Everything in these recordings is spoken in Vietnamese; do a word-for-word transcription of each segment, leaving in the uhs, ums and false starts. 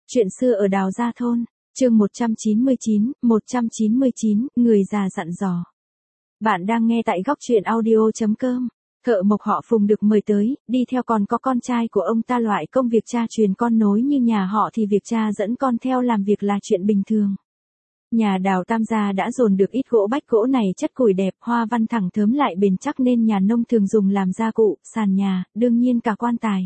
Chuyện xưa ở Đào Gia Thôn, chương một trăm chín mươi chín, một trăm chín mươi chín, người già dặn dò. Bạn đang nghe tại góc truyện audio chấm com. Thợ mộc họ Phùng được mời tới, đi theo còn có con trai của ông ta. Loại công việc cha truyền con nối như nhà họ thì việc cha dẫn con theo làm việc là chuyện bình thường. Nhà Đào Tam gia đã dồn được ít gỗ bách. Gỗ này chất củi đẹp, hoa văn thẳng thớm lại bền chắc nên nhà nông thường dùng làm gia cụ, sàn nhà, đương nhiên cả quan tài.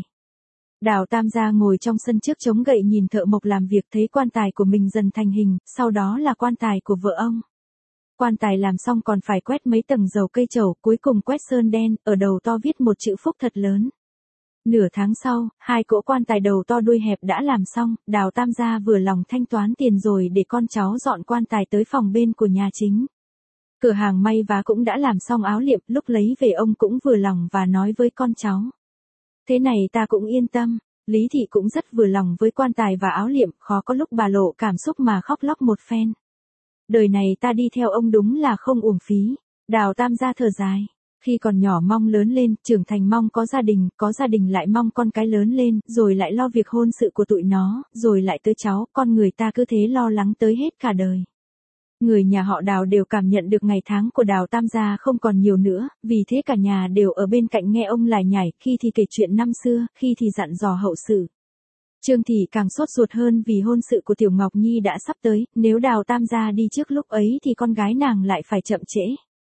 Đào Tam gia ngồi trong sân trước chống gậy nhìn thợ mộc làm việc, thấy quan tài của mình dần thành hình, sau đó là quan tài của vợ ông. Quan tài làm xong còn phải quét mấy tầng dầu cây trầu, cuối cùng quét sơn đen, ở đầu to viết một chữ Phúc thật lớn. Nửa tháng sau, hai cỗ quan tài đầu to đuôi hẹp đã làm xong, Đào Tam gia vừa lòng thanh toán tiền rồi để con cháu dọn quan tài tới phòng bên của nhà chính. Cửa hàng may vá cũng đã làm xong áo liệm, lúc lấy về ông cũng vừa lòng và nói với con cháu. Thế này ta cũng yên tâm. Lý thị cũng rất vừa lòng với quan tài và áo liệm, khó có lúc bà lộ cảm xúc mà khóc lóc một phen. Đời này ta đi theo ông đúng là không uổng phí. Đào Tam gia thở dài. Khi còn nhỏ mong lớn lên, trưởng thành mong có gia đình, có gia đình lại mong con cái lớn lên, rồi lại lo việc hôn sự của tụi nó, rồi lại tới cháu, con người ta cứ thế lo lắng tới hết cả đời. Người nhà họ Đào đều cảm nhận được ngày tháng của Đào Tam gia không còn nhiều nữa, vì thế cả nhà đều ở bên cạnh nghe ông lải nhải, khi thì kể chuyện năm xưa, khi thì dặn dò hậu sự. Trương Thị càng sốt ruột hơn vì hôn sự của Tiểu Ngọc Nhi đã sắp tới, nếu Đào Tam gia đi trước lúc ấy thì con gái nàng lại phải chậm trễ.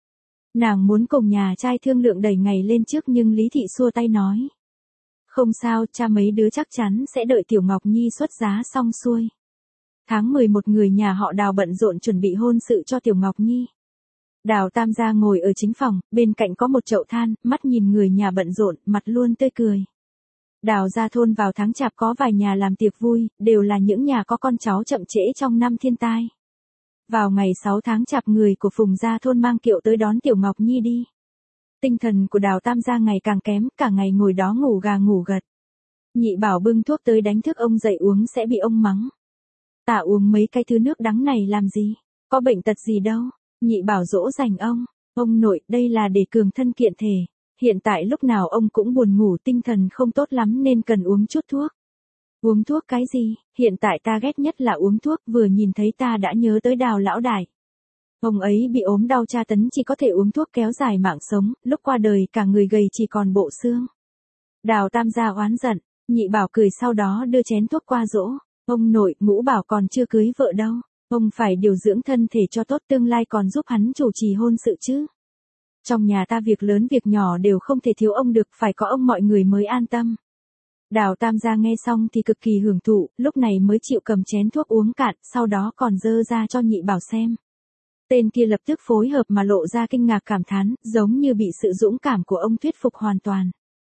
Nàng muốn cùng nhà trai thương lượng đẩy ngày lên trước nhưng Lý Thị xua tay nói. Không sao, cha mấy đứa chắc chắn sẽ đợi Tiểu Ngọc Nhi xuất giá xong xuôi. Tháng mười một người nhà họ Đào bận rộn chuẩn bị hôn sự cho Tiểu Ngọc Nhi. Đào Tam gia ngồi ở chính phòng, bên cạnh có một chậu than, mắt nhìn người nhà bận rộn, mặt luôn tươi cười. Đào Gia Thôn vào tháng Chạp có vài nhà làm tiệc vui, đều là những nhà có con cháu chậm trễ trong năm thiên tai. Vào ngày sáu tháng Chạp người của Phùng Gia Thôn mang kiệu tới đón Tiểu Ngọc Nhi đi. Tinh thần của Đào Tam gia ngày càng kém, cả ngày ngồi đó ngủ gà ngủ gật. Nhị bảo bưng thuốc tới đánh thức ông dậy uống sẽ bị ông mắng. Ta uống mấy cái thứ nước đắng này làm gì? Có bệnh tật gì đâu? Nhị bảo dỗ dành ông. Ông nội, đây là để cường thân kiện thể. Hiện tại lúc nào ông cũng buồn ngủ, tinh thần không tốt lắm nên cần uống chút thuốc. Uống thuốc cái gì? Hiện tại ta ghét nhất là uống thuốc, vừa nhìn thấy ta đã nhớ tới Đào lão đại. Ông ấy bị ốm đau tra tấn chỉ có thể uống thuốc kéo dài mạng sống, lúc qua đời cả người gầy chỉ còn bộ xương. Đào Tam gia oán giận, nhị bảo cười sau đó đưa chén thuốc qua dỗ. Ông nội, Ngũ bảo còn chưa cưới vợ đâu. Ông phải điều dưỡng thân thể cho tốt, tương lai còn giúp hắn chủ trì hôn sự chứ. Trong nhà ta việc lớn việc nhỏ đều không thể thiếu ông được, phải có ông mọi người mới an tâm. Đào Tam gia nghe xong thì cực kỳ hưởng thụ, lúc này mới chịu cầm chén thuốc uống cạn, sau đó còn dơ ra cho nhị bảo xem. Tên kia lập tức phối hợp mà lộ ra kinh ngạc cảm thán, giống như bị sự dũng cảm của ông thuyết phục hoàn toàn.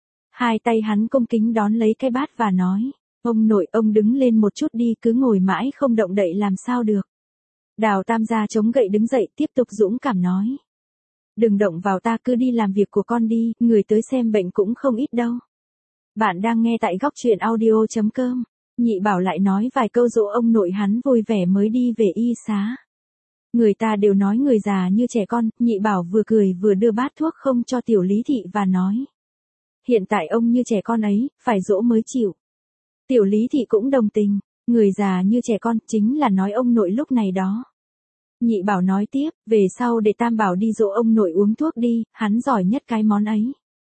Hai tay hắn cung kính đón lấy cái bát và nói. Ông nội, ông đứng lên một chút đi, cứ ngồi mãi không động đậy làm sao được. Đào Tam gia chống gậy đứng dậy, tiếp tục dũng cảm nói. Đừng động vào ta, cứ đi làm việc của con đi, người tới xem bệnh cũng không ít đâu. Bạn đang nghe tại góc truyện audio chấm com. Nhị bảo lại nói vài câu dỗ ông nội hắn vui vẻ mới đi về y xá. Người ta đều nói người già như trẻ con, nhị bảo vừa cười vừa đưa bát thuốc không cho Tiểu Lý Thị và nói. Hiện tại ông như trẻ con ấy, phải dỗ mới chịu. Tiểu Lý Thị cũng đồng tình, người già như trẻ con, chính là nói ông nội lúc này đó. Nhị bảo nói tiếp, về sau để Tam bảo đi dỗ ông nội uống thuốc đi, hắn giỏi nhất cái món ấy.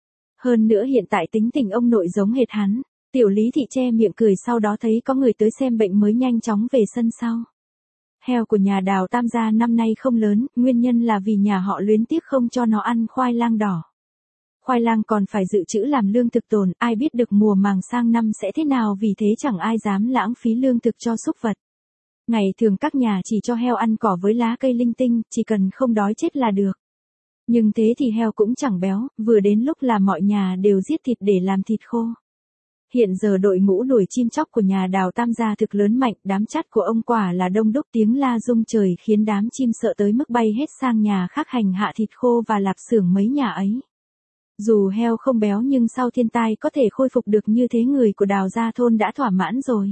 Hơn nữa hiện tại tính tình ông nội giống hệt hắn. Tiểu Lý Thị che miệng cười sau đó thấy có người tới xem bệnh mới nhanh chóng về sân sau. Heo của nhà Đào Tam gia năm nay không lớn, nguyên nhân là vì nhà họ luyến tiếc không cho nó ăn khoai lang đỏ. Khoai lang còn phải dự trữ làm lương thực tồn, ai biết được mùa màng sang năm sẽ thế nào, vì thế chẳng ai dám lãng phí lương thực cho súc vật. Ngày thường các nhà chỉ cho heo ăn cỏ với lá cây linh tinh, chỉ cần không đói chết là được. Nhưng thế thì heo cũng chẳng béo, vừa đến lúc là mọi nhà đều giết thịt để làm thịt khô. Hiện giờ đội ngũ đuổi chim chóc của nhà Đào Tam gia thực lớn mạnh, đám chắt của ông quả là đông đúc, tiếng la rung trời khiến đám chim sợ tới mức bay hết sang nhà khác hành hạ thịt khô và lạp xưởng mấy nhà ấy. Dù heo không béo nhưng sau thiên tai có thể khôi phục được như thế, người của Đào Gia Thôn đã thỏa mãn rồi.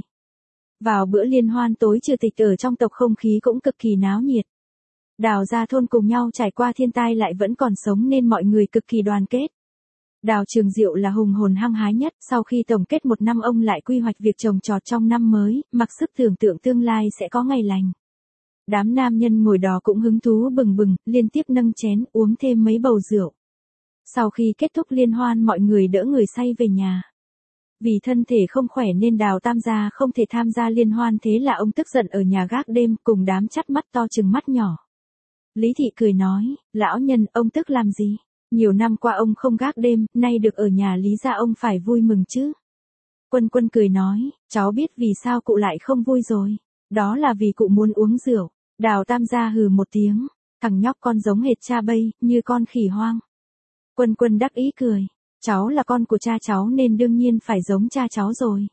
Vào bữa liên hoan tối trừ tịch ở trong tộc, không khí cũng cực kỳ náo nhiệt. Đào Gia Thôn cùng nhau trải qua thiên tai lại vẫn còn sống nên mọi người cực kỳ đoàn kết. Đào Trường Diệu là hùng hồn hăng hái nhất, sau khi tổng kết một năm ông lại quy hoạch việc trồng trọt trong năm mới, mặc sức tưởng tượng tương lai sẽ có ngày lành. Đám nam nhân ngồi đó cũng hứng thú bừng bừng, liên tiếp nâng chén uống thêm mấy bầu rượu. Sau khi kết thúc liên hoan mọi người đỡ người say về nhà. Vì thân thể không khỏe nên Đào Tam gia không thể tham gia liên hoan, thế là ông tức giận ở nhà gác đêm cùng đám chắt mắt to chừng mắt nhỏ. Lý Thị cười nói, lão nhân ông tức làm gì? Nhiều năm qua ông không gác đêm, nay được ở nhà Lý gia ông phải vui mừng chứ. Quân Quân cười nói, cháu biết vì sao cụ lại không vui rồi. Đó là vì cụ muốn uống rượu. Đào Tam gia hừ một tiếng, thằng nhóc con giống hệt cha bây, như con khỉ hoang. Quân Quân đắc ý cười, cháu là con của cha cháu nên đương nhiên phải giống cha cháu rồi.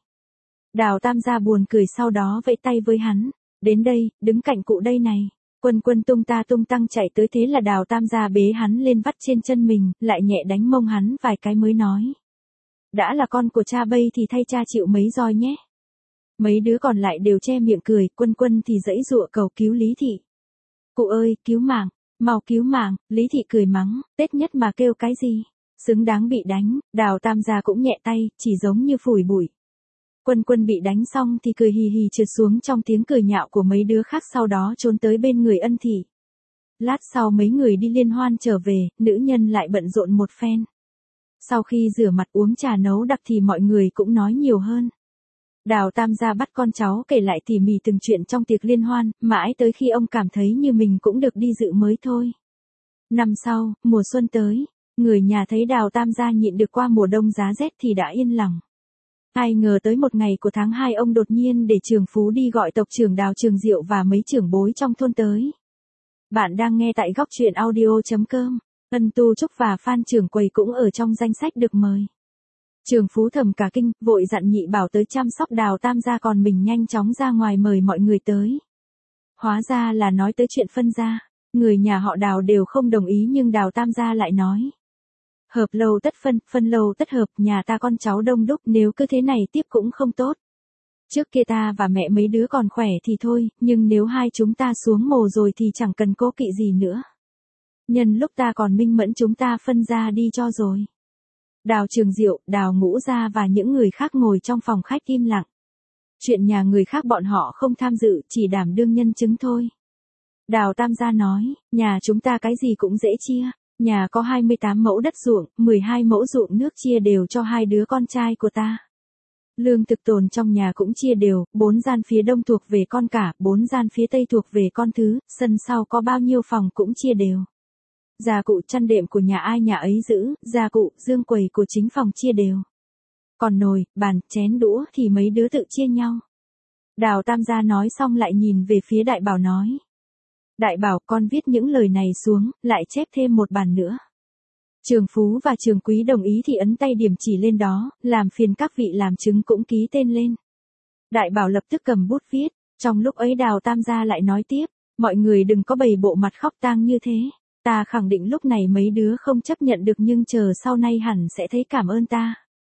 Đào Tam gia buồn cười sau đó vẫy tay với hắn, đến đây, đứng cạnh cụ đây này. Quân Quân tung ta tung tăng chạy tới, thế là Đào Tam gia bế hắn lên vắt trên chân mình, lại nhẹ đánh mông hắn vài cái mới nói. Đã là con của cha bây thì thay cha chịu mấy roi nhé. Mấy đứa còn lại đều che miệng cười, Quân Quân thì giãy giụa cầu cứu Lý Thị. Cụ ơi, cứu mạng, mau cứu mạng, Lý Thị cười mắng, Tết nhất mà kêu cái gì, xứng đáng bị đánh. Đào Tam gia cũng nhẹ tay, chỉ giống như phủi bụi. Quân Quân bị đánh xong thì cười hì hì trượt xuống trong tiếng cười nhạo của mấy đứa khác, sau đó trốn tới bên người Ân Thị. Lát sau mấy người đi liên hoan trở về, nữ nhân lại bận rộn một phen. Sau khi rửa mặt uống trà nấu đặc thì mọi người cũng nói nhiều hơn. Đào Tam gia bắt con cháu kể lại tỉ mỉ từng chuyện trong tiệc liên hoan, mãi tới khi ông cảm thấy như mình cũng được đi dự mới thôi. Năm sau, mùa xuân tới, người nhà thấy Đào Tam gia nhịn được qua mùa đông giá rét thì đã yên lòng. Ai ngờ tới một ngày của tháng hai ông đột nhiên để Trường Phú đi gọi tộc trưởng Đào Trường Diệu và mấy trưởng bối trong thôn tới. Bạn đang nghe tại góc truyện audio chấm com. Ân Tu Trúc và Phan Trưởng Quầy cũng ở trong danh sách được mời. Trường Phú thầm cả kinh, vội dặn nhị bảo tới chăm sóc Đào Tam gia, còn mình nhanh chóng ra ngoài mời mọi người tới. Hóa ra là nói tới chuyện phân gia. Người nhà họ Đào đều không đồng ý nhưng Đào Tam gia lại nói. Hợp lâu tất phân, phân lâu tất hợp, nhà ta con cháu đông đúc, nếu cứ thế này tiếp cũng không tốt. Trước kia ta và mẹ mấy đứa còn khỏe thì thôi, nhưng nếu hai chúng ta xuống mồ rồi thì chẳng cần cố kỵ gì nữa. Nhân lúc ta còn minh mẫn chúng ta phân ra đi cho rồi. Đào Trường Diệu, Đào Ngũ Gia và những người khác ngồi trong phòng khách im lặng. Chuyện nhà người khác bọn họ không tham dự, chỉ đảm đương nhân chứng thôi. Đào Tam gia nói, nhà chúng ta cái gì cũng dễ chia. Nhà có hai mươi tám mẫu đất ruộng, mười hai mẫu ruộng nước chia đều cho hai đứa con trai của ta. Lương thực tồn trong nhà cũng chia đều, bốn gian phía đông thuộc về con cả, bốn gian phía tây thuộc về con thứ, sân sau có bao nhiêu phòng cũng chia đều. Gia cụ chăn đệm của nhà ai nhà ấy giữ, gia cụ, giường quầy của chính phòng chia đều. Còn nồi, bàn, chén đũa thì mấy đứa tự chia nhau. Đào Tam gia nói xong lại nhìn về phía Đại Bảo nói. Đại Bảo, con viết những lời này xuống, lại chép thêm một bản nữa. Trường Phú và Trường Quý đồng ý thì ấn tay điểm chỉ lên đó, làm phiền các vị làm chứng cũng ký tên lên. Đại Bảo lập tức cầm bút viết, trong lúc ấy Đào Tam gia lại nói tiếp, mọi người đừng có bày bộ mặt khóc tang như thế. Ta khẳng định lúc này mấy đứa không chấp nhận được nhưng chờ sau này hẳn sẽ thấy cảm ơn ta.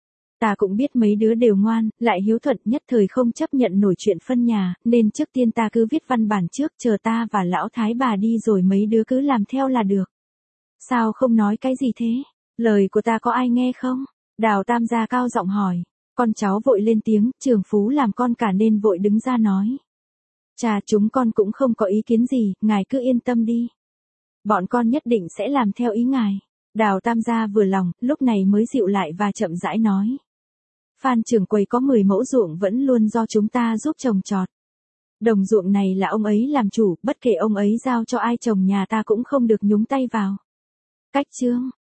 Ta cũng biết mấy đứa đều ngoan, lại hiếu thuận, nhất thời không chấp nhận nổi chuyện phân nhà, nên trước tiên ta cứ viết văn bản trước, chờ ta và lão thái bà đi rồi mấy đứa cứ làm theo là được. Sao không nói cái gì thế? Lời của ta có ai nghe không? Đào Tam gia cao giọng hỏi. Con cháu vội lên tiếng, Trường Phú làm con cả nên vội đứng ra nói. Cha, chúng con cũng không có ý kiến gì, ngài cứ yên tâm đi. Bọn con nhất định sẽ làm theo ý ngài. Đào Tam gia vừa lòng, lúc này mới dịu lại và chậm rãi nói. Phan Trưởng Quầy có mười mẫu ruộng vẫn luôn do chúng ta giúp trồng trọt. Đồng ruộng này là ông ấy làm chủ, bất kể ông ấy giao cho ai trồng nhà ta cũng không được nhúng tay vào. Cách chương